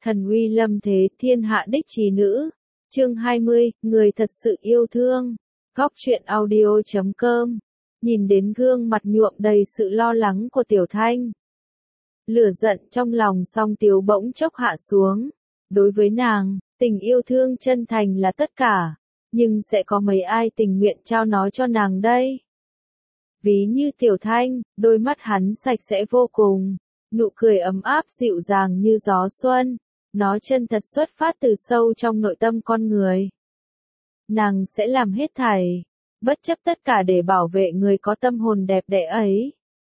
Thần uy lâm thế, thiên hạ đích trí nữ. Chương 20, người thật sự yêu thương. Góc truyện audio.com. Nhìn đến gương mặt nhuộm đầy sự lo lắng của Tiểu Thanh, lửa giận trong lòng Song Tiếu bỗng chốc hạ xuống. Đối với nàng, tình yêu thương chân thành là tất cả, nhưng sẽ có mấy ai tình nguyện trao nó cho nàng đây? Ví như Tiểu Thanh, đôi mắt hắn sạch sẽ vô cùng, nụ cười ấm áp dịu dàng như gió xuân, nó chân thật xuất phát từ sâu trong nội tâm con người. Nàng sẽ làm hết thảy, bất chấp tất cả để bảo vệ người có tâm hồn đẹp đẽ ấy.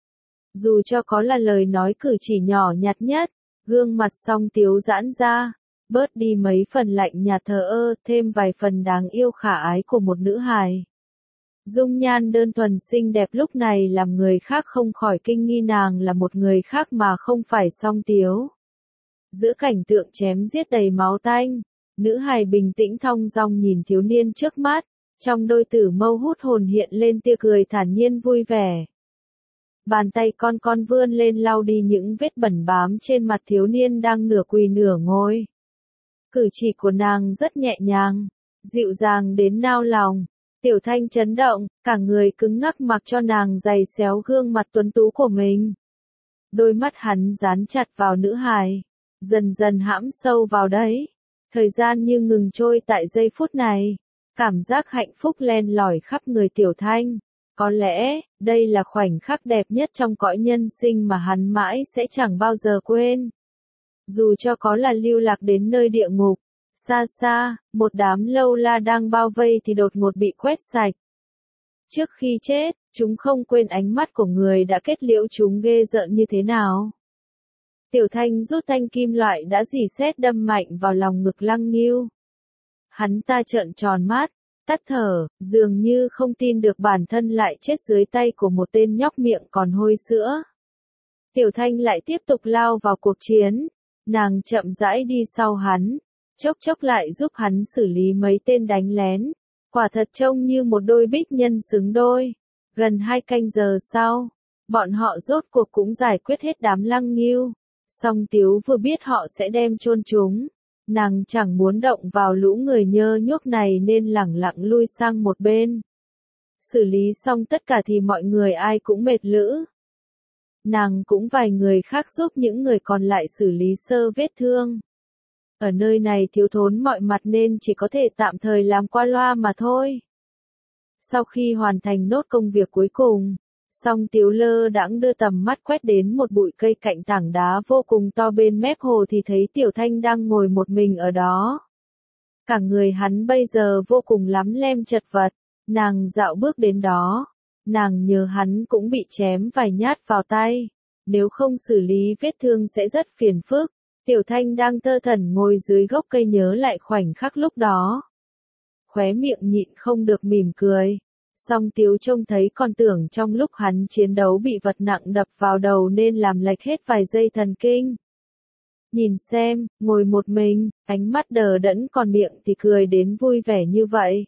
Dù cho có là lời nói cử chỉ nhỏ nhặt nhất, gương mặt Song Tiếu giãn ra, bớt đi mấy phần lạnh nhạt thờ ơ, thêm vài phần đáng yêu khả ái của một nữ hài. Dung nhan đơn thuần xinh đẹp lúc này làm người khác không khỏi kinh nghi nàng là một người khác mà không phải Song Tiếu. Giữa cảnh tượng chém giết đầy máu tanh, nữ hài bình tĩnh thong dong nhìn thiếu niên trước mắt, trong đôi tử mâu hút hồn hiện lên tia cười thản nhiên vui vẻ. Bàn tay con vươn lên lau đi những vết bẩn bám trên mặt thiếu niên đang nửa quỳ nửa ngồi. Cử chỉ của nàng rất nhẹ nhàng, dịu dàng đến nao lòng. Tiểu Thanh chấn động, cả người cứng ngắc mặc cho nàng giày xéo gương mặt tuấn tú của mình. Đôi mắt hắn dán chặt vào nữ hài, dần dần hãm sâu vào đấy. Thời gian như ngừng trôi tại giây phút này. Cảm giác hạnh phúc len lỏi khắp người Tiểu Thanh. Có lẽ, đây là khoảnh khắc đẹp nhất trong cõi nhân sinh mà hắn mãi sẽ chẳng bao giờ quên. Dù cho có là lưu lạc đến nơi địa ngục, xa xa, một đám lâu la đang bao vây thì đột ngột bị quét sạch. Trước khi chết, chúng không quên ánh mắt của người đã kết liễu chúng ghê rợn như thế nào. Tiểu Thanh rút thanh kim loại đã rỉ sét đâm mạnh vào lòng ngực Lăng Ngưu. Hắn ta trợn tròn mắt, tắt thở, dường như không tin được bản thân lại chết dưới tay của một tên nhóc miệng còn hôi sữa. Tiểu Thanh lại tiếp tục lao vào cuộc chiến, nàng chậm rãi đi sau hắn, chốc chốc lại giúp hắn xử lý mấy tên đánh lén, quả thật trông như một đôi bích nhân xứng đôi. Gần 2 canh giờ sau, bọn họ rốt cuộc cũng giải quyết hết đám Lăng Ngưu. Song Tiếu vừa biết họ sẽ đem chôn chúng, nàng chẳng muốn động vào lũ người nhơ nhuốc này nên lẳng lặng lui sang một bên. Xử lý xong tất cả thì mọi người ai cũng mệt lử. Nàng cũng vài người khác giúp những người còn lại xử lý sơ vết thương. Ở nơi này thiếu thốn mọi mặt nên chỉ có thể tạm thời làm qua loa mà thôi. Sau khi hoàn thành nốt công việc cuối cùng, Song Tiếu lơ đãng đưa tầm mắt quét đến một bụi cây cạnh tảng đá vô cùng to bên mép hồ thì thấy Tiểu Thanh đang ngồi một mình ở đó. Cả người hắn bây giờ vô cùng lắm lem chật vật, nàng dạo bước đến đó. Nàng nhớ hắn cũng bị chém vài nhát vào tay, nếu không xử lý vết thương sẽ rất phiền phức. Tiểu Thanh đang thơ thẩn ngồi dưới gốc cây nhớ lại khoảnh khắc lúc đó. Khóe miệng nhịn không được mỉm cười. Song Tiếu trông thấy còn tưởng trong lúc hắn chiến đấu bị vật nặng đập vào đầu nên làm lệch hết vài giây thần kinh. Nhìn xem, ngồi một mình, ánh mắt đờ đẫn còn miệng thì cười đến vui vẻ như vậy.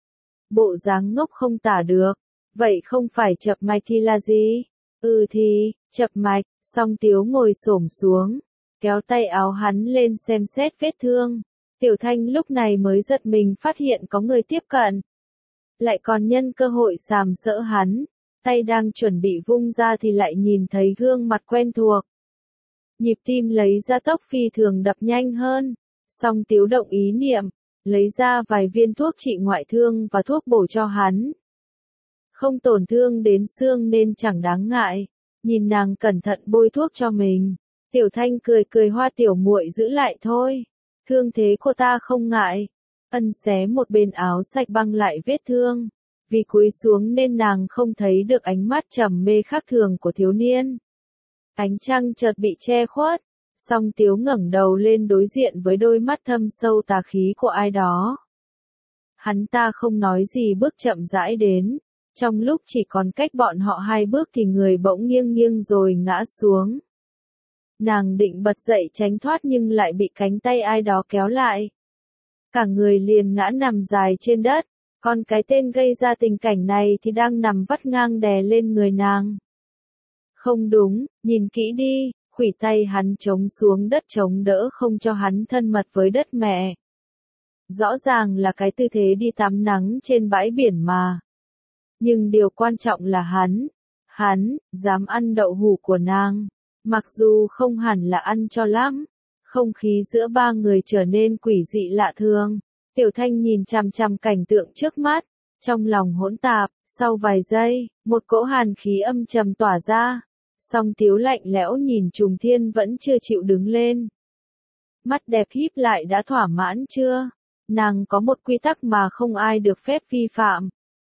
Bộ dáng ngốc không tả được, vậy không phải chập mạch thì là gì? Thì, chập mạch. Song Tiếu ngồi xổm xuống, kéo tay áo hắn lên xem xét vết thương. Tiểu Thanh lúc này mới giật mình phát hiện có người tiếp cận. Lại còn nhân cơ hội sàm sỡ hắn, tay đang chuẩn bị vung ra thì lại nhìn thấy gương mặt quen thuộc. Nhịp tim lấy ra tốc phi thường đập nhanh hơn, Song Tiếu động ý niệm, lấy ra vài viên thuốc trị ngoại thương và thuốc bổ cho hắn. Không tổn thương đến xương nên chẳng đáng ngại, nhìn nàng cẩn thận bôi thuốc cho mình, Tiểu Thanh cười cười hoa tiểu muội giữ lại thôi, thương thế cô ta không ngại. Ân xé một bên áo sạch băng lại vết thương, vì cúi xuống nên nàng không thấy được ánh mắt trầm mê khác thường của thiếu niên. Ánh trăng chợt bị che khuất, Song Tiếu ngẩng đầu lên đối diện với đôi mắt thâm sâu tà khí của ai đó. Hắn ta không nói gì bước chậm rãi đến, trong lúc chỉ còn cách bọn họ 2 bước thì người bỗng nghiêng nghiêng rồi ngã xuống. Nàng định bật dậy tránh thoát nhưng lại bị cánh tay ai đó kéo lại. Cả người liền ngã nằm dài trên đất, còn cái tên gây ra tình cảnh này thì đang nằm vắt ngang đè lên người nàng. Không đúng, nhìn kỹ đi, khuỷu tay hắn chống xuống đất chống đỡ không cho hắn thân mật với đất mẹ. Rõ ràng là cái tư thế đi tắm nắng trên bãi biển mà. Nhưng điều quan trọng là hắn, dám ăn đậu hũ của nàng. Mặc dù không hẳn là ăn cho lắm. Không khí giữa ba người trở nên quỷ dị lạ thường. Tiểu Thanh nhìn chằm chằm cảnh tượng trước mắt. Trong lòng hỗn tạp, sau vài giây, một cỗ hàn khí âm trầm tỏa ra. Song Tiếu lạnh lẽo nhìn Trùng Thiên vẫn chưa chịu đứng lên. Mắt đẹp híp lại đã thỏa mãn chưa? Nàng có một quy tắc mà không ai được phép vi phạm.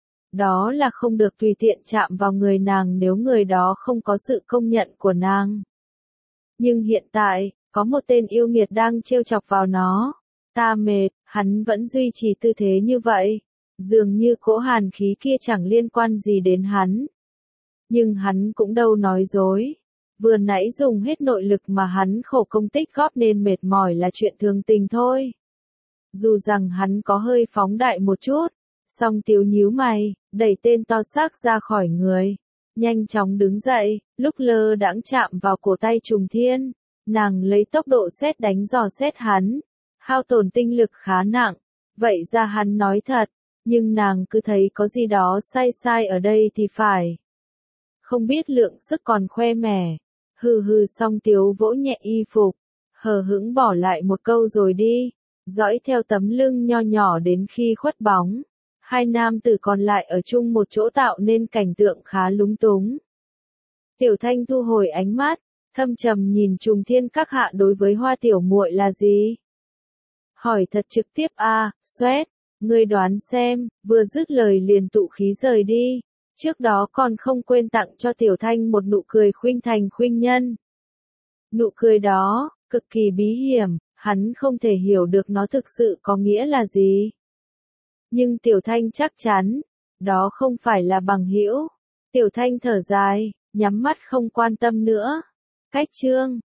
Đó là không được tùy tiện chạm vào người nàng nếu người đó không có sự công nhận của nàng. Nhưng hiện tại, có một tên yêu nghiệt đang trêu chọc vào nó. Ta mệt, hắn vẫn duy trì tư thế như vậy. Dường như cỗ hàn khí kia chẳng liên quan gì đến hắn. Nhưng hắn cũng đâu nói dối. Vừa nãy dùng hết nội lực mà hắn khổ công tích góp nên mệt mỏi là chuyện thường tình thôi. Dù rằng hắn có hơi phóng đại một chút. Song Tiếu nhíu mày, đẩy tên to xác ra khỏi người. Nhanh chóng đứng dậy, lúc lơ đãng chạm vào cổ tay Trùng Thiên. Nàng lấy tốc độ sét đánh dò xét hắn. Hao tổn tinh lực khá nặng. Vậy ra hắn nói thật. Nhưng nàng cứ thấy có gì đó sai ở đây thì phải. Không biết lượng sức còn khoe mẽ. Hừ Song Tiếu vỗ nhẹ y phục. Hờ hững bỏ lại một câu rồi đi. Dõi theo tấm lưng nho nhỏ đến khi khuất bóng. Hai nam tử còn lại ở chung một chỗ tạo nên cảnh tượng khá lúng túng. Tiểu Thanh thu hồi ánh mắt, thâm trầm nhìn Trùng Thiên các hạ đối với Hoa tiểu muội là gì? Hỏi thật trực tiếp xoét, ngươi đoán xem, vừa dứt lời liền tụ khí rời đi. Trước đó còn không quên tặng cho Tiểu Thanh một nụ cười khuynh thành khuynh nhân. Nụ cười đó, cực kỳ bí hiểm, hắn không thể hiểu được nó thực sự có nghĩa là gì. Nhưng Tiểu Thanh chắc chắn, đó không phải là bằng hữu. Tiểu Thanh thở dài, nhắm mắt không quan tâm nữa. Cách chương